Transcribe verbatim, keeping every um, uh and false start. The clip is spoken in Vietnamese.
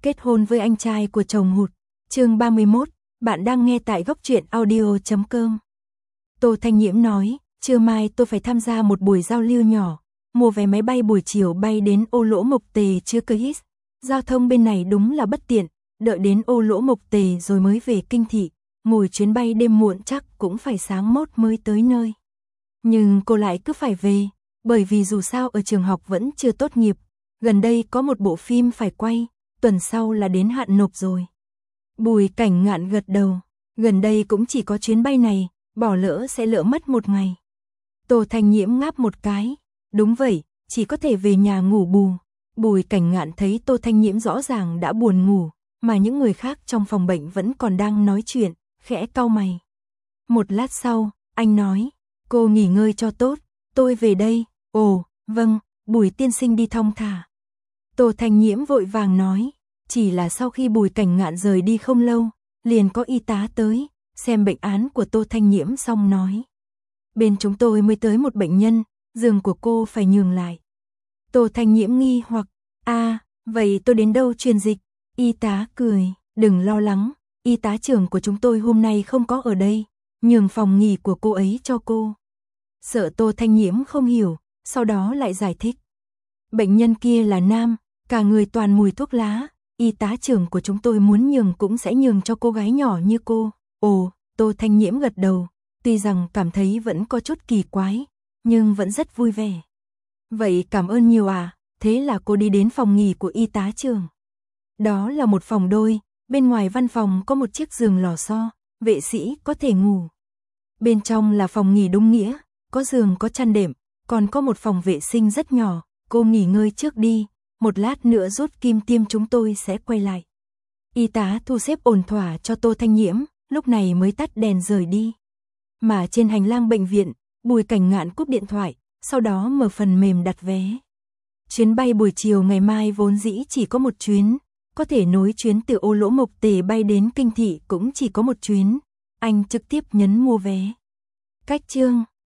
kết hôn với anh trai của chồng hụt. Chương ba mươi mốt, bạn đang nghe tại góc truyện audio chấm com. Tô Thanh Nhiễm nói, trưa mai tôi phải tham gia một buổi giao lưu nhỏ, mua vé máy bay buổi chiều bay đến Ô Lỗ Mộc Tề chưa cơ hít. Giao thông bên này đúng là bất tiện, đợi đến Ô Lỗ Mộc Tề rồi mới về kinh thị, ngồi chuyến bay đêm muộn chắc cũng phải sáng mốt mới tới nơi. Nhưng cô lại cứ phải về, bởi vì dù sao ở trường học vẫn chưa tốt nghiệp, gần đây có một bộ phim phải quay, tuần sau là đến hạn nộp rồi. Bùi Cảnh Ngạn gật đầu, gần đây cũng chỉ có chuyến bay này, bỏ lỡ sẽ lỡ mất một ngày. Tô Thanh Nhiễm ngáp một cái, đúng vậy, chỉ có thể về nhà ngủ bù. Bùi Cảnh Ngạn thấy Tô Thanh Nhiễm rõ ràng đã buồn ngủ, mà những người khác trong phòng bệnh vẫn còn đang nói chuyện, khẽ cau mày. Một lát sau, anh nói, cô nghỉ ngơi cho tốt, tôi về đây. Ồ, vâng, Bùi tiên sinh đi thong thả. Tô Thanh Nhiễm vội vàng nói, chỉ là sau khi Bùi Cảnh Ngạn rời đi không lâu, liền có y tá tới, xem bệnh án của Tô Thanh Nhiễm xong nói. Bên chúng tôi mới tới một bệnh nhân, giường của cô phải nhường lại. Tô Thanh Nhiễm nghi hoặc, a à, vậy tôi đến đâu truyền dịch? Y tá cười, đừng lo lắng, y tá trưởng của chúng tôi hôm nay không có ở đây, nhường phòng nghỉ của cô ấy cho cô. Sợ Tô Thanh Nhiễm không hiểu, sau đó lại giải thích. Bệnh nhân kia là nam, cả người toàn mùi thuốc lá, y tá trưởng của chúng tôi muốn nhường cũng sẽ nhường cho cô gái nhỏ như cô. Ồ, Tô Thanh Nhiễm gật đầu, tuy rằng cảm thấy vẫn có chút kỳ quái, nhưng vẫn rất vui vẻ. Vậy cảm ơn nhiều à, thế là cô đi đến phòng nghỉ của y tá trưởng. Đó là một phòng đôi, bên ngoài văn phòng có một chiếc giường lò xo, vệ sĩ có thể ngủ. Bên trong là phòng nghỉ đúng nghĩa, có giường có chăn đệm, còn có một phòng vệ sinh rất nhỏ, cô nghỉ ngơi trước đi, một lát nữa rút kim tiêm chúng tôi sẽ quay lại. Y tá thu xếp ổn thỏa cho Tô Thanh Nhiễm, lúc này mới tắt đèn rời đi. Mà trên hành lang bệnh viện, Bùi Cảnh Ngạn cúp điện thoại, sau đó mở phần mềm đặt vé. Chuyến bay buổi chiều ngày mai vốn dĩ chỉ có một chuyến, có thể nối chuyến từ Ô Lỗ Mộc Tề bay đến kinh thị cũng chỉ có một chuyến, anh trực tiếp nhấn mua vé. Cách chương